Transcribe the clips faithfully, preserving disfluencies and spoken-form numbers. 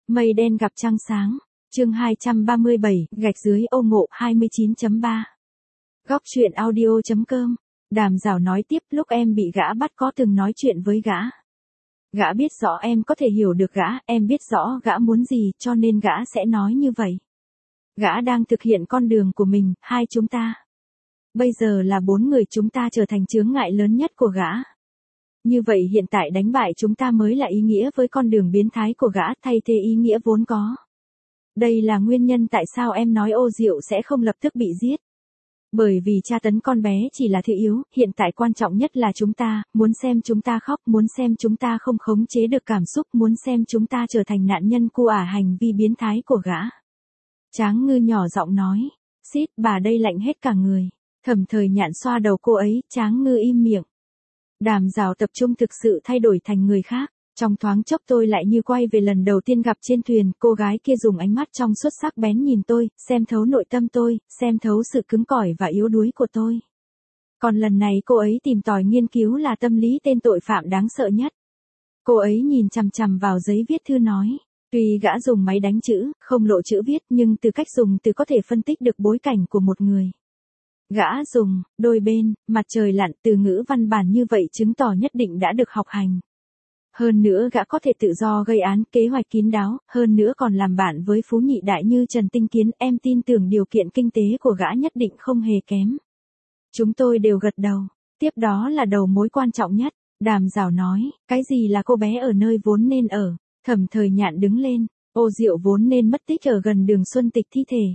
Mây đen gặp trăng sáng. Chương hai trăm ba mươi bảy, gạch dưới ô ngộ hai mươi chín chấm ba. Góc truyện audio chấm com. Đàm Dảo nói tiếp, lúc em bị gã bắt có từng nói chuyện với gã. Gã biết rõ em có thể hiểu được gã, em biết rõ gã muốn gì cho nên gã sẽ nói như vậy. Gã đang thực hiện con đường của mình, hai chúng ta. Bây giờ là bốn người chúng ta trở thành chướng ngại lớn nhất của gã. Như vậy hiện tại đánh bại chúng ta mới là ý nghĩa với con đường biến thái của gã thay thế ý nghĩa vốn có. Đây là nguyên nhân tại sao em nói Ô Diệu sẽ không lập tức bị giết. Bởi vì tra tấn con bé chỉ là thứ yếu, hiện tại quan trọng nhất là chúng ta, muốn xem chúng ta khóc, muốn xem chúng ta không khống chế được cảm xúc, muốn xem chúng ta trở thành nạn nhân của ả hành vi biến thái của gã. Tráng Ngư nhỏ giọng nói, xít, bà đây lạnh hết cả người. Thẩm Thời Nhạn xoa đầu cô ấy, Tráng Ngư im miệng. Đàm Dảo tập trung thực sự thay đổi thành người khác. Trong thoáng chốc tôi lại như quay về lần đầu tiên gặp trên thuyền, cô gái kia dùng ánh mắt trong suốt sắc bén nhìn tôi, xem thấu nội tâm tôi, xem thấu sự cứng cỏi và yếu đuối của tôi. Còn lần này cô ấy tìm tòi nghiên cứu là tâm lý tên tội phạm đáng sợ nhất. Cô ấy nhìn chằm chằm vào giấy viết thư nói, tuy gã dùng máy đánh chữ, không lộ chữ viết nhưng từ cách dùng từ có thể phân tích được bối cảnh của một người. Gã dùng, đôi bên, mặt trời lặn từ ngữ văn bản như vậy chứng tỏ nhất định đã được học hành. Hơn nữa gã có thể tự do gây án, kế hoạch kín đáo, hơn nữa còn làm bạn với phú nhị đại như Trần Tinh Kiến, em tin tưởng điều kiện kinh tế của gã nhất định không hề kém. Chúng tôi đều gật đầu, tiếp đó là đầu mối quan trọng nhất, Đàm Dảo nói, cái gì là cô bé ở nơi vốn nên ở, Thẩm Thời Nhạn đứng lên, Ô Diệu vốn nên mất tích ở gần đường Xuân Tịch thi thể.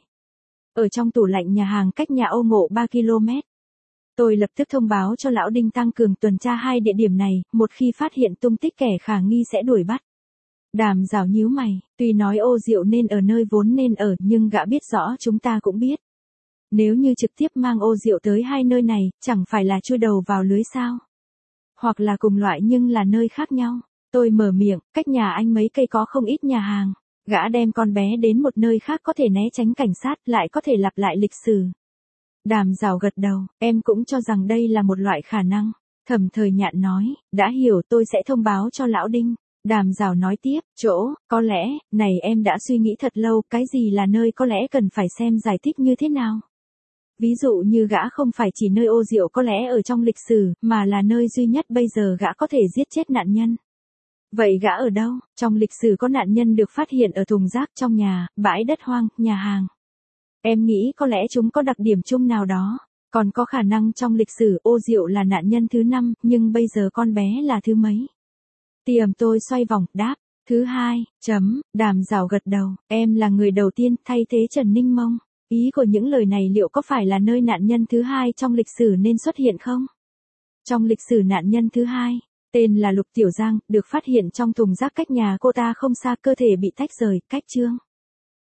Ở trong tủ lạnh nhà hàng cách nhà Ô Ngộ ba ki lô mét. Tôi lập tức thông báo cho Lão Đinh tăng cường tuần tra hai địa điểm này, một khi phát hiện tung tích kẻ khả nghi sẽ đuổi bắt. Đàm Dảo nhíu mày, tuy nói Ô Diệu nên ở nơi vốn nên ở nhưng gã biết rõ chúng ta cũng biết. Nếu như trực tiếp mang Ô Diệu tới hai nơi này, chẳng phải là chui đầu vào lưới sao? Hoặc là cùng loại nhưng là nơi khác nhau. Tôi mở miệng, cách nhà anh mấy cây có không ít nhà hàng. Gã đem con bé đến một nơi khác có thể né tránh cảnh sát, lại có thể lặp lại lịch sử. Đàm Dảo gật đầu, em cũng cho rằng đây là một loại khả năng. Thẩm Thời Nhạn nói, đã hiểu, tôi sẽ thông báo cho Lão Đinh. Đàm Dảo nói tiếp, chỗ, có lẽ, này em đã suy nghĩ thật lâu, cái gì là nơi có lẽ cần phải xem giải thích như thế nào. Ví dụ như gã không phải chỉ nơi Ô Diệu có lẽ ở trong lịch sử, mà là nơi duy nhất bây giờ gã có thể giết chết nạn nhân. Vậy gã ở đâu? Trong lịch sử có nạn nhân được phát hiện ở thùng rác trong nhà, bãi đất hoang, nhà hàng. Em nghĩ có lẽ chúng có đặc điểm chung nào đó. Còn có khả năng trong lịch sử Ô Diệu là nạn nhân thứ năm, nhưng bây giờ con bé là thứ mấy? Tiềm tôi xoay vòng, đáp. Thứ hai, chấm, Đàm Dảo gật đầu. Em là người đầu tiên thay thế Trần Ninh Mông. Ý của những lời này liệu có phải là nơi nạn nhân thứ hai trong lịch sử nên xuất hiện không? Trong lịch sử nạn nhân thứ hai, tên là Lục Tiểu Giang, được phát hiện trong thùng rác cách nhà cô ta không xa, cơ thể bị tách rời, cách chương.